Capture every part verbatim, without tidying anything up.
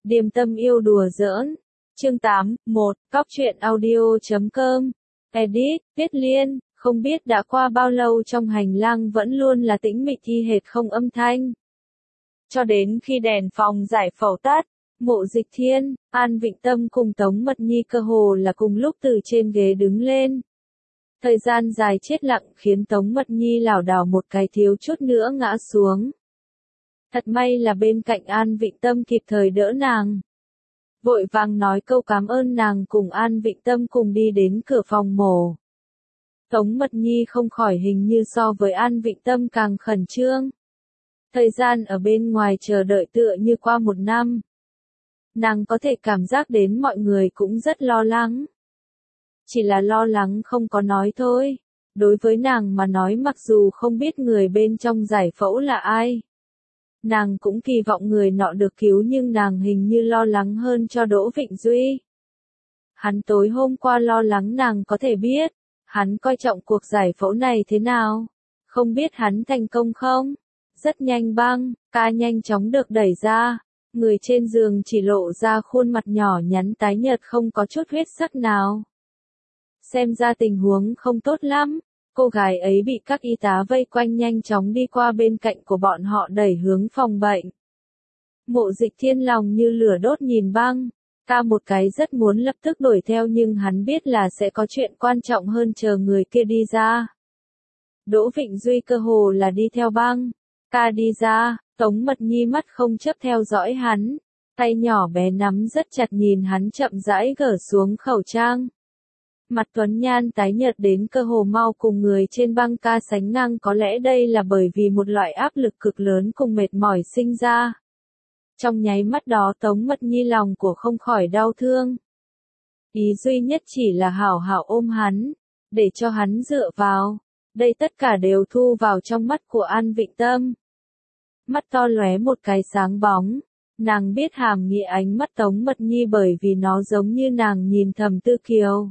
Điềm tâm yêu đùa giỡn. Chương tám, một, Cóc truyện audio chấm com. Edit, Viết Liên, không biết đã qua bao lâu trong hành lang vẫn luôn là tĩnh mịch y hệt không âm thanh. Cho đến khi đèn phòng giải phẫu tắt, Mộ Dịch Thiên, An Vịnh Tâm cùng Tống Mật Nhi cơ hồ là cùng lúc từ trên ghế đứng lên. Thời gian dài chết lặng khiến Tống Mật Nhi lảo đảo một cái thiếu chút nữa ngã xuống. Thật may là bên cạnh An Vịnh Tâm kịp thời đỡ nàng. Vội vàng nói câu cảm ơn nàng cùng An Vịnh Tâm cùng đi đến cửa phòng mổ. Tống Mật Nhi không khỏi hình như so với An Vịnh Tâm càng khẩn trương. Thời gian ở bên ngoài chờ đợi tựa như qua một năm. Nàng có thể cảm giác đến mọi người cũng rất lo lắng. Chỉ là lo lắng không có nói thôi. Đối với nàng mà nói mặc dù không biết người bên trong giải phẫu là ai. Nàng cũng kỳ vọng người nọ được cứu nhưng nàng hình như lo lắng hơn cho Đỗ Vịnh Duy. Hắn tối hôm qua lo lắng nàng có thể biết. Hắn coi trọng cuộc giải phẫu này thế nào? Không biết hắn thành công không? Rất nhanh băng, ca nhanh chóng được đẩy ra. Người trên giường chỉ lộ ra khuôn mặt nhỏ nhắn tái nhợt không có chút huyết sắc nào. Xem ra tình huống không tốt lắm. Cô gái ấy bị các y tá vây quanh nhanh chóng đi qua bên cạnh của bọn họ đẩy hướng phòng bệnh. Mộ Dịch Thiên lòng như lửa đốt nhìn băng. Ca một cái rất muốn lập tức đuổi theo nhưng hắn biết là sẽ có chuyện quan trọng hơn chờ người kia đi ra. Đỗ Vịnh Duy cơ hồ là đi theo băng. Ca đi ra, Tống Mật Nhi mắt không chớp theo dõi hắn. Tay nhỏ bé nắm rất chặt nhìn hắn chậm rãi gỡ xuống khẩu trang. Mặt Tuấn Nhan tái nhợt đến cơ hồ mau cùng người trên băng ca sánh ngang, có lẽ đây là bởi vì một loại áp lực cực lớn cùng mệt mỏi sinh ra. Trong nháy mắt đó Tống Mật Nhi lòng của không khỏi đau thương. Ý duy nhất chỉ là hảo hảo ôm hắn, để cho hắn dựa vào. Đây tất cả đều thu vào trong mắt của An Vịnh Tâm. Mắt to lóe một cái sáng bóng. Nàng biết hàm nghĩa ánh mắt Tống Mật Nhi bởi vì nó giống như nàng nhìn Thẩm Tư Kiều.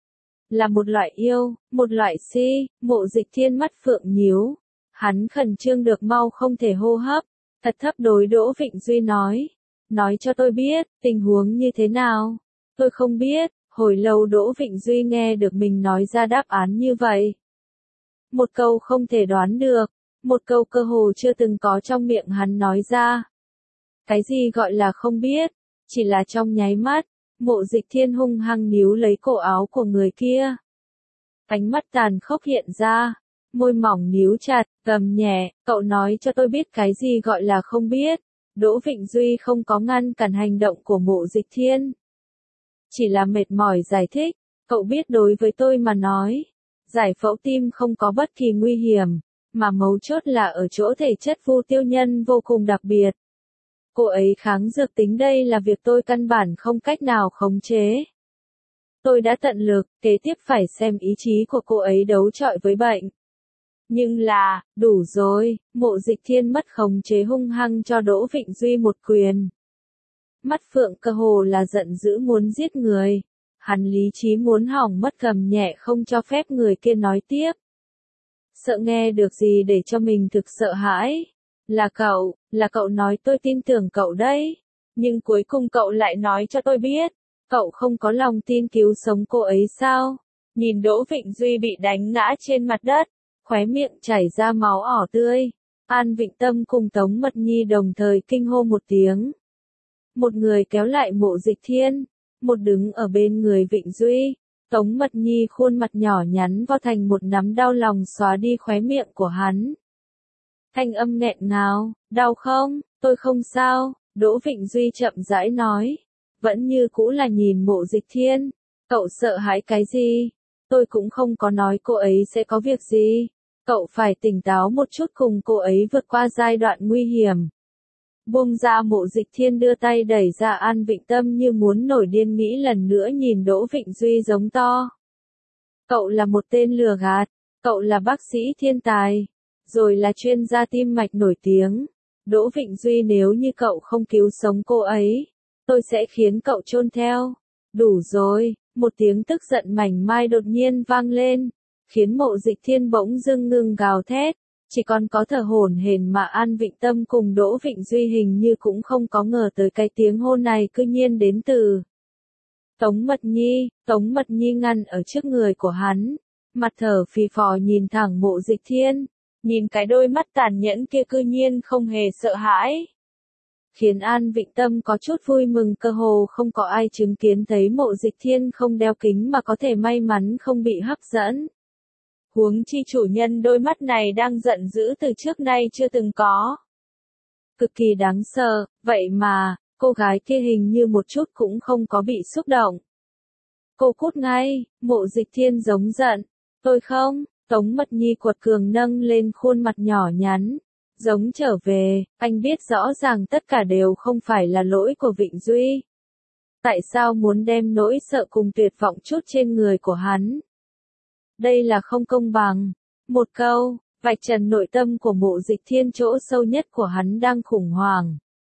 Là một loại yêu, một loại si. Mộ Dịch Thiên mắt phượng nhíu. Hắn khẩn trương được mau không thể hô hấp. Thật thấp đối Đỗ Vịnh Duy nói. Nói cho tôi biết, tình huống như thế nào? Tôi không biết. Hồi lâu Đỗ Vịnh Duy nghe được mình nói ra đáp án như vậy. Một câu không thể đoán được. Một câu cơ hồ chưa từng có trong miệng hắn nói ra. Cái gì gọi là không biết? Chỉ là trong nháy mắt. Mộ Dịch Thiên hung hăng níu lấy cổ áo của người kia. Ánh mắt tàn khốc hiện ra. Môi mỏng níu chặt, gầm nhẹ, cậu nói cho tôi biết cái gì gọi là không biết. Đỗ Vịnh Duy không có ngăn cản hành động của Mộ Dịch Thiên. Chỉ là mệt mỏi giải thích, cậu biết đối với tôi mà nói. Giải phẫu tim không có bất kỳ nguy hiểm, mà mấu chốt là ở chỗ thể chất Vu Tiêu Nhân vô cùng đặc biệt. Cô ấy kháng dược tính đây là việc tôi căn bản không cách nào khống chế. Tôi đã tận lực, kế tiếp phải xem ý chí của cô ấy đấu chọi với bệnh. Nhưng là, đủ rồi, Mộ Dịch Thiên mất khống chế hung hăng cho Đỗ Vịnh Duy một quyền. Mắt phượng cơ hồ là giận dữ muốn giết người. Hắn lý trí muốn hỏng mất gầm nhẹ không cho phép người kia nói tiếp. Sợ nghe được gì để cho mình thực sợ hãi. Là cậu, là cậu nói tôi tin tưởng cậu đấy. Nhưng cuối cùng cậu lại nói cho tôi biết. Cậu không có lòng tin cứu sống cô ấy sao? Nhìn Đỗ Vịnh Duy bị đánh ngã trên mặt đất. Khóe miệng chảy ra máu ỏ tươi. An Vịnh Tâm cùng Tống Mật Nhi đồng thời kinh hô một tiếng. Một người kéo lại Mộ Dịch Thiên. Một đứng ở bên người Vịnh Duy. Tống Mật Nhi khuôn mặt nhỏ nhắn vo thành một nắm đau lòng xóa đi khóe miệng của hắn. Thanh âm nghẹn ngào, đau không, tôi không sao, Đỗ Vịnh Duy chậm rãi nói. Vẫn như cũ là nhìn Mộ Dịch Thiên. Cậu sợ hãi cái gì? Tôi cũng không có nói cô ấy sẽ có việc gì. Cậu phải tỉnh táo một chút cùng cô ấy vượt qua giai đoạn nguy hiểm. Buông ra Mộ Dịch Thiên đưa tay đẩy ra An Vịnh Tâm như muốn nổi điên nghĩ lần nữa nhìn Đỗ Vịnh Duy giống to. Cậu là một tên lừa gạt. Cậu là bác sĩ thiên tài. Rồi là chuyên gia tim mạch nổi tiếng. Đỗ Vịnh Duy nếu như cậu không cứu sống cô ấy, tôi sẽ khiến cậu chôn theo. Đủ rồi, một tiếng tức giận mảnh mai đột nhiên vang lên, khiến Mộ Dịch Thiên bỗng dưng ngừng gào thét. Chỉ còn có thở hổn hển mà An Vịnh Tâm cùng Đỗ Vịnh Duy hình như cũng không có ngờ tới cái tiếng hô này cư nhiên đến từ Tống Mật Nhi. Tống Mật Nhi ngăn ở trước người của hắn, mặt thở phì phò nhìn thẳng Mộ Dịch Thiên, nhìn cái đôi mắt tàn nhẫn kia cư nhiên không hề sợ hãi. Khiến An Vịnh Tâm có chút vui mừng, cơ hồ không có ai chứng kiến thấy Mộ Dịch Thiên không đeo kính mà có thể may mắn không bị hấp dẫn. Huống chi chủ nhân đôi mắt này đang giận dữ từ trước nay chưa từng có. Cực kỳ đáng sợ, vậy mà, cô gái kia hình như một chút cũng không có bị xúc động. Cô cút ngay, Mộ Dịch Thiên giống giận. Tôi không, Tống Mật Nhi quật cường nâng lên khuôn mặt nhỏ nhắn. Giống trở về, anh biết rõ ràng tất cả đều không phải là lỗi của Vịnh Duy. Tại sao muốn đem nỗi sợ cùng tuyệt vọng chút trên người của hắn? Đây là không công bằng. Một câu, vạch trần nội tâm của Mộ Dịch Thiên, chỗ sâu nhất của hắn đang khủng hoảng.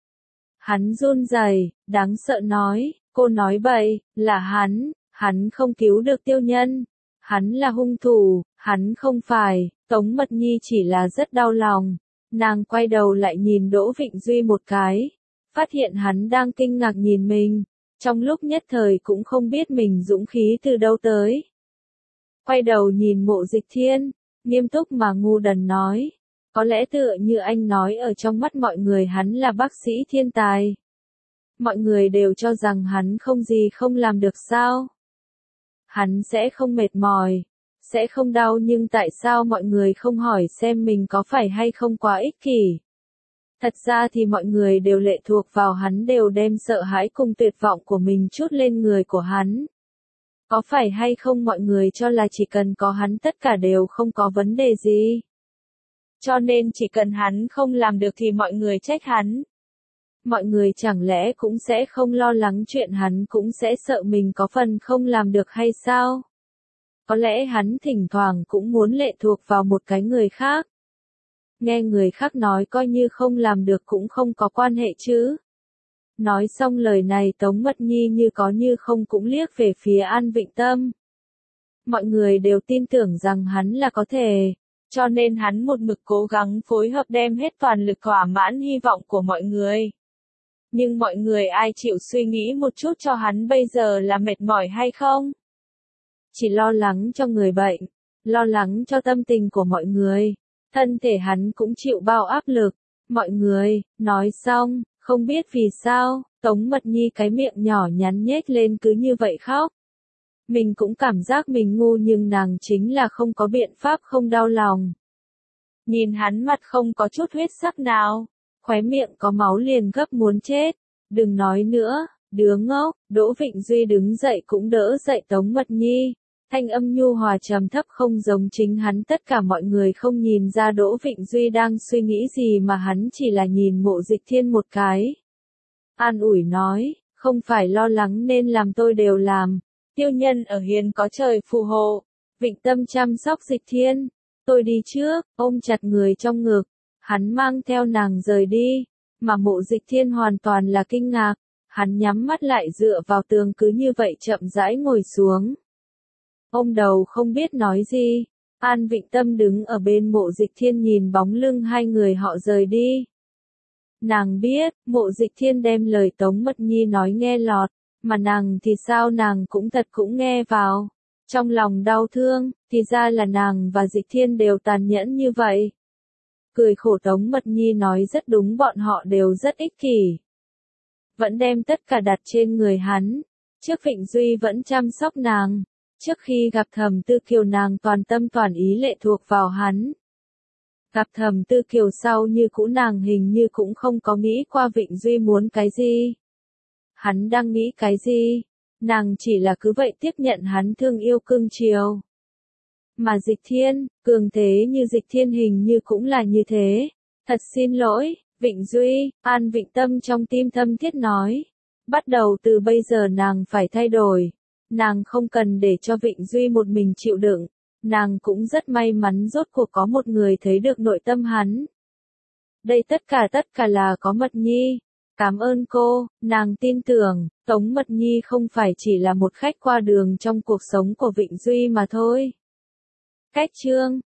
Hắn run rẩy, đáng sợ nói, cô nói bậy, là hắn, hắn không cứu được Tiêu Nhân. Hắn là hung thủ, hắn không phải. Tống Mật Nhi chỉ là rất đau lòng. Nàng quay đầu lại nhìn Đỗ Vịnh Duy một cái, phát hiện hắn đang kinh ngạc nhìn mình, trong lúc nhất thời cũng không biết mình dũng khí từ đâu tới. Quay đầu nhìn Mộ Dịch Thiên, nghiêm túc mà ngu đần nói, có lẽ tựa như anh nói, ở trong mắt mọi người hắn là bác sĩ thiên tài. Mọi người đều cho rằng hắn không gì không làm được sao? Hắn sẽ không mệt mỏi, sẽ không đau, nhưng tại sao mọi người không hỏi xem mình có phải hay không quá ích kỷ? Thật ra thì mọi người đều lệ thuộc vào hắn, đều đem sợ hãi cùng tuyệt vọng của mình trút lên người của hắn. Có phải hay không mọi người cho là chỉ cần có hắn tất cả đều không có vấn đề gì? Cho nên chỉ cần hắn không làm được thì mọi người trách hắn. Mọi người chẳng lẽ cũng sẽ không lo lắng chuyện hắn cũng sẽ sợ mình có phần không làm được hay sao? Có lẽ hắn thỉnh thoảng cũng muốn lệ thuộc vào một cái người khác. Nghe người khác nói coi như không làm được cũng không có quan hệ chứ. Nói xong lời này, Tống Mật Nhi như có như không cũng liếc về phía An Vịnh Tâm. Mọi người đều tin tưởng rằng hắn là có thể, cho nên hắn một mực cố gắng phối hợp đem hết toàn lực thỏa mãn hy vọng của mọi người. Nhưng mọi người ai chịu suy nghĩ một chút cho hắn bây giờ là mệt mỏi hay không? Chỉ lo lắng cho người bệnh, lo lắng cho tâm tình của mọi người. Thân thể hắn cũng chịu bao áp lực. Mọi người, nói xong, không biết vì sao, Tống Mật Nhi cái miệng nhỏ nhắn nhếch lên cứ như vậy khóc. Mình cũng cảm giác mình ngu, nhưng nàng chính là không có biện pháp không đau lòng. Nhìn hắn mặt không có chút huyết sắc nào, khóe miệng có máu liền gấp muốn chết. Đừng nói nữa, đứa ngốc. Đỗ Vịnh Duy đứng dậy cũng đỡ dậy Tống Mật Nhi. Thanh âm nhu hòa trầm thấp không giống chính hắn. Tất cả mọi người không nhìn ra Đỗ Vịnh Duy đang suy nghĩ gì, mà hắn chỉ là nhìn Mộ Dịch Thiên một cái. An ủi nói, không phải lo lắng nên làm, tôi đều làm. Tiêu Nhân ở hiền có trời phù hộ. Vịnh Tâm chăm sóc Dịch Thiên. Tôi đi trước, ôm chặt người trong ngực. Hắn mang theo nàng rời đi. Mà Mộ Dịch Thiên hoàn toàn là kinh ngạc. Hắn nhắm mắt lại dựa vào tường, cứ như vậy chậm rãi ngồi xuống. Ôm đầu không biết nói gì. An Vịnh Tâm đứng ở bên Mộ Dịch Thiên nhìn bóng lưng hai người họ rời đi. Nàng biết, Mộ Dịch Thiên đem lời Tống Mật Nhi nói nghe lọt, mà nàng thì sao, nàng cũng thật cũng nghe vào. Trong lòng đau thương, thì ra là nàng và Dịch Thiên đều tàn nhẫn như vậy. Cười khổ, Tống Mật Nhi nói rất đúng, bọn họ đều rất ích kỷ. Vẫn đem tất cả đặt trên người hắn. Trước Vịnh Duy vẫn chăm sóc nàng. Trước khi gặp Thẩm Tư Kiều nàng toàn tâm toàn ý lệ thuộc vào hắn. Gặp Thẩm Tư Kiều sau như cũ nàng hình như cũng không có nghĩ qua Vịnh Duy muốn cái gì. Hắn đang nghĩ cái gì? Nàng chỉ là cứ vậy tiếp nhận hắn thương yêu cưng chiều. Mà Dịch Thiên, cường thế như Dịch Thiên hình như cũng là như thế. Thật xin lỗi, Vịnh Duy. An Vịnh Tâm trong tim thâm thiết nói. Bắt đầu từ bây giờ nàng phải thay đổi. Nàng không cần để cho Vịnh Duy một mình chịu đựng. Nàng cũng rất may mắn rốt cuộc có một người thấy được nội tâm hắn. Đây tất cả tất cả là có Mật Nhi. Cảm ơn cô, nàng tin tưởng, Tống Mật Nhi không phải chỉ là một khách qua đường trong cuộc sống của Vịnh Duy mà thôi. Cách chương